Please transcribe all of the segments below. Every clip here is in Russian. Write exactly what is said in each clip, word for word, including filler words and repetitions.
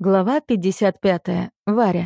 Глава пятьдесят пятая. Варя.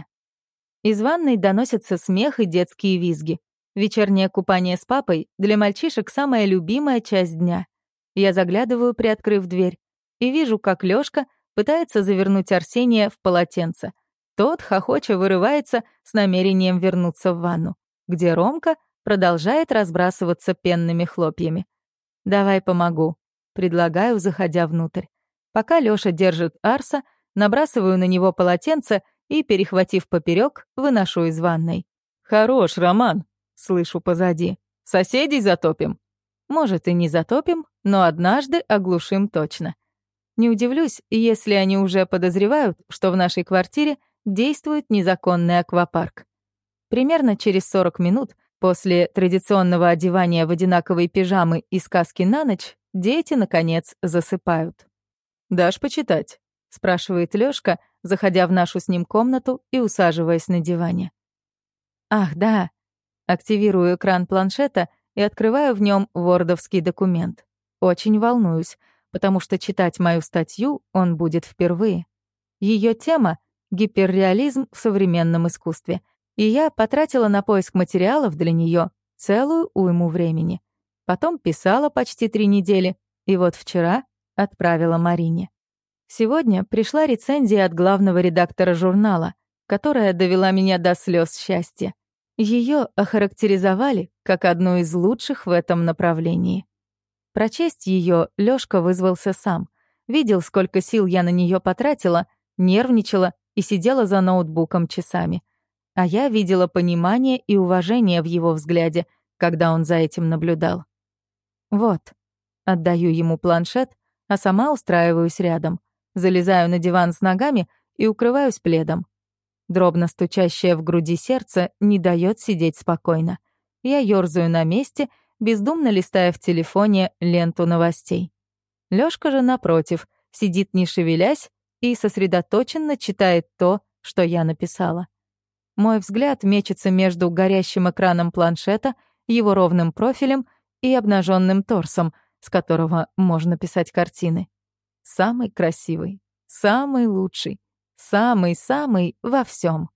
Из ванной доносятся смех и детские визги. Вечернее купание с папой для мальчишек самая любимая часть дня. Я заглядываю, приоткрыв дверь, и вижу, как Лёшка пытается завернуть Арсения в полотенце. Тот, хохоча, вырывается с намерением вернуться в ванну, где Ромка продолжает разбрасываться пенными хлопьями. «Давай помогу», — предлагаю, заходя внутрь. Пока Лёша держит Арса, набрасываю на него полотенце и, перехватив поперек, выношу из ванной. «Хорош, Роман!» — слышу позади. «Соседей затопим?» Может, и не затопим, но однажды оглушим точно. Не удивлюсь, если они уже подозревают, что в нашей квартире действует незаконный аквапарк. Примерно через сорок минут после традиционного одевания в одинаковые пижамы и сказки на ночь дети, наконец, засыпают. «Дашь почитать?» — спрашивает Лёшка, заходя в нашу с ним комнату и усаживаясь на диване. «Ах, да». Активирую экран планшета и открываю в нем вордовский документ. Очень волнуюсь, потому что читать мою статью он будет впервые. Её тема — гиперреализм в современном искусстве, и я потратила на поиск материалов для неё целую уйму времени. Потом писала почти три недели, и вот вчера отправила Марине. Сегодня пришла рецензия от главного редактора журнала, которая довела меня до слез счастья. Ее охарактеризовали как одну из лучших в этом направлении. Прочесть ее Лёшка вызвался сам. Видел, сколько сил я на нее потратила, нервничала и сидела за ноутбуком часами. А я видела понимание и уважение в его взгляде, когда он за этим наблюдал. Вот, отдаю ему планшет, а сама устраиваюсь рядом. Залезаю на диван с ногами и укрываюсь пледом. Дробно стучащее в груди сердце не дает сидеть спокойно. Я ёрзаю на месте, бездумно листая в телефоне ленту новостей. Лёшка же, напротив, сидит не шевелясь и сосредоточенно читает то, что я написала. Мой взгляд мечется между горящим экраном планшета, его ровным профилем и обнаженным торсом, с которого можно писать картины. Самый красивый, самый лучший, самый-самый во всем.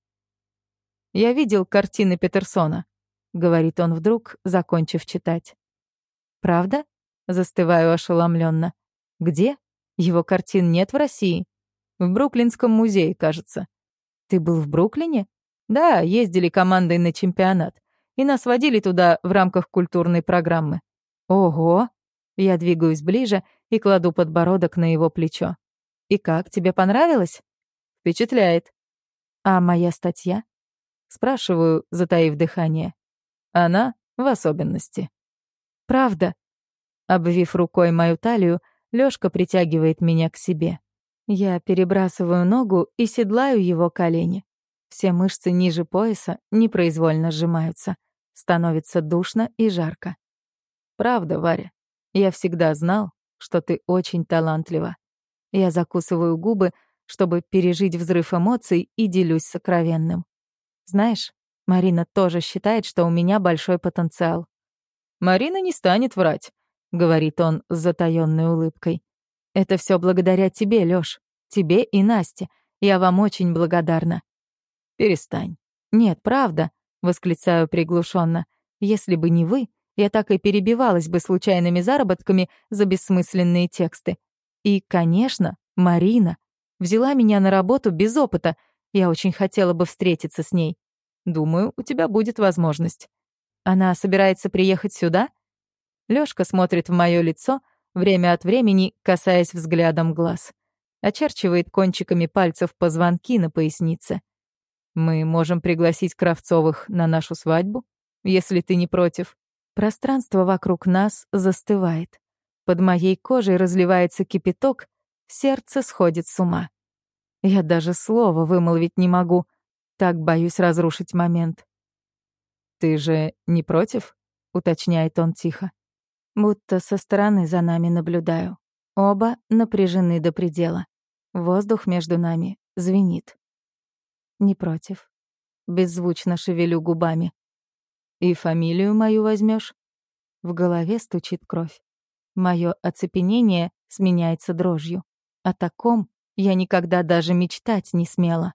«Я видел картины Петерсона», — говорит он вдруг, закончив читать. «Правда?» — застываю ошеломленно. «Где? Его картин нет в России?» «В Бруклинском музее, кажется». «Ты был в Бруклине?» «Да, ездили командой на чемпионат. И нас водили туда в рамках культурной программы». «Ого!» Я двигаюсь ближе и кладу подбородок на его плечо. «И как, тебе понравилось?» «Впечатляет». «А моя статья?» Спрашиваю, затаив дыхание. Она в особенности. «Правда?» Обвив рукой мою талию, Лёшка притягивает меня к себе. Я перебрасываю ногу и седлаю его колени. Все мышцы ниже пояса непроизвольно сжимаются. Становится душно и жарко. «Правда, Варя. Я всегда знал, что ты очень талантлива». Я закусываю губы, чтобы пережить взрыв эмоций, и делюсь сокровенным. Знаешь, Марина тоже считает, что у меня большой потенциал. «Марина не станет врать», — говорит он с затаённой улыбкой. «Это все благодаря тебе, Лёш. Тебе и Насте. Я вам очень благодарна». «Перестань». «Нет, правда», — восклицаю приглушенно. «Если бы не вы, я так и перебивалась бы случайными заработками за бессмысленные тексты. И, конечно, Марина взяла меня на работу без опыта. Я очень хотела бы встретиться с ней. Думаю, у тебя будет возможность. Она собирается приехать сюда?» Лёшка смотрит в моё лицо, время от времени касаясь взглядом глаз. Очерчивает кончиками пальцев позвонки на пояснице. «Мы можем пригласить Кравцовых на нашу свадьбу, если ты не против». Пространство вокруг нас застывает. Под моей кожей разливается кипяток, сердце сходит с ума. Я даже слова вымолвить не могу, так боюсь разрушить момент. «Ты же не против?» — уточняет он тихо. Будто со стороны за нами наблюдаю. Оба напряжены до предела. Воздух между нами звенит. «Не против». Беззвучно шевелю губами. «И фамилию мою возьмешь? В голове стучит кровь. Моё оцепенение сменяется дрожью. О таком Я никогда даже мечтать не смела.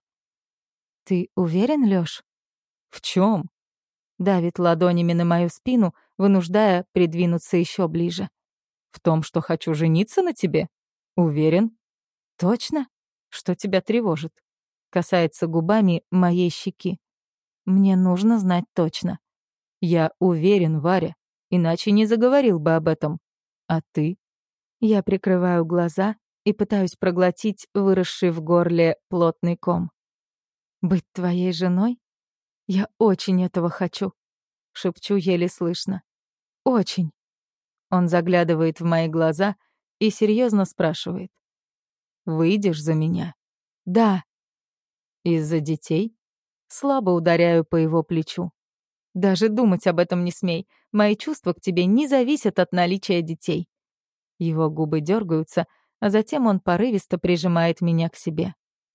Ты уверен, Лёш? В чем? Давит ладонями на мою спину, вынуждая придвинуться еще ближе. В том, что хочу жениться на тебе? Уверен? Точно? Что тебя тревожит? Касается губами моей щеки. Мне нужно знать точно. Я уверен, Варя, иначе не заговорил бы об этом. А ты? Я прикрываю глаза и пытаюсь проглотить выросший в горле плотный ком. Быть твоей женой? Я очень этого хочу. Шепчу еле слышно. Очень. Он заглядывает в мои глаза и серьезно спрашивает. Выйдешь за меня? Да. Из-за детей? Слабо ударяю по его плечу. Даже думать об этом не смей. Мои чувства к тебе не зависят от наличия детей. Его губы дергаются, а затем он порывисто прижимает меня к себе.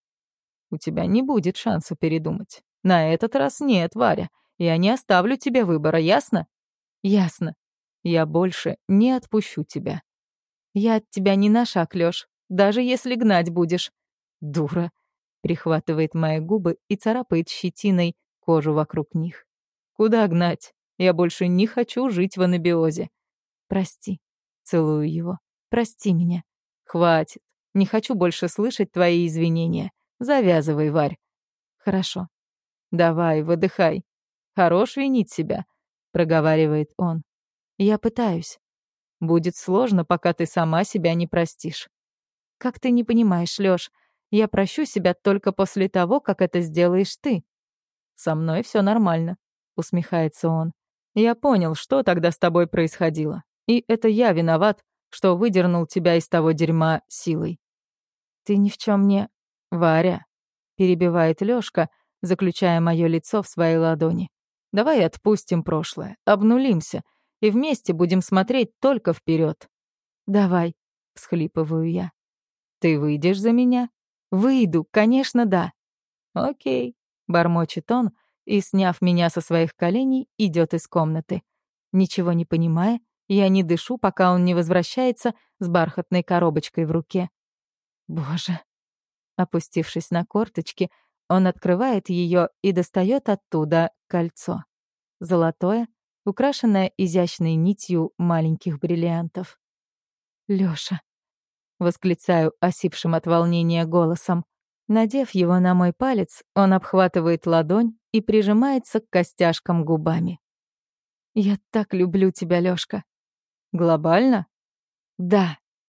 У тебя не будет шанса передумать. На этот раз нет, Варя. Я не оставлю тебе выбора, ясно? Ясно. Я больше не отпущу тебя. Я от тебя не на шаг, Лёш, даже если гнать будешь. Дура. Прихватывает мои губы и царапает щетиной кожу вокруг них. Куда гнать? Я больше не хочу жить в анабиозе. Прости. Целую его. Прости меня. Хватит. Не хочу больше слышать твои извинения. Завязывай, Варь. Хорошо. Давай, выдыхай. Хорош винить себя, проговаривает он. Я пытаюсь. Будет сложно, пока ты сама себя не простишь. Как ты не понимаешь, Лёш, я прощу себя только после того, как это сделаешь ты. Со мной все нормально, усмехается он. Я понял, что тогда с тобой происходило. И это я виноват, что выдернул тебя из того дерьма силой. Ты ни в чем не... Варя, перебивает Лёшка, заключая моё лицо в своей ладони. Давай отпустим прошлое, обнулимся и вместе будем смотреть только вперед. Давай, всхлипываю я. Ты выйдешь за меня? Выйду, конечно, да. Окей, бормочет он и, сняв меня со своих коленей, идет из комнаты. Ничего не понимая, я не дышу, пока он не возвращается с бархатной коробочкой в руке. Боже. Опустившись на корточки, он открывает ее и достает оттуда кольцо. Золотое, украшенное изящной нитью маленьких бриллиантов. «Лёша», — восклицаю осипшим от волнения голосом. Надев его на мой палец, он обхватывает ладонь и прижимается к костяшкам губами. «Я так люблю тебя, Лёшка». «Глобально?» «Да».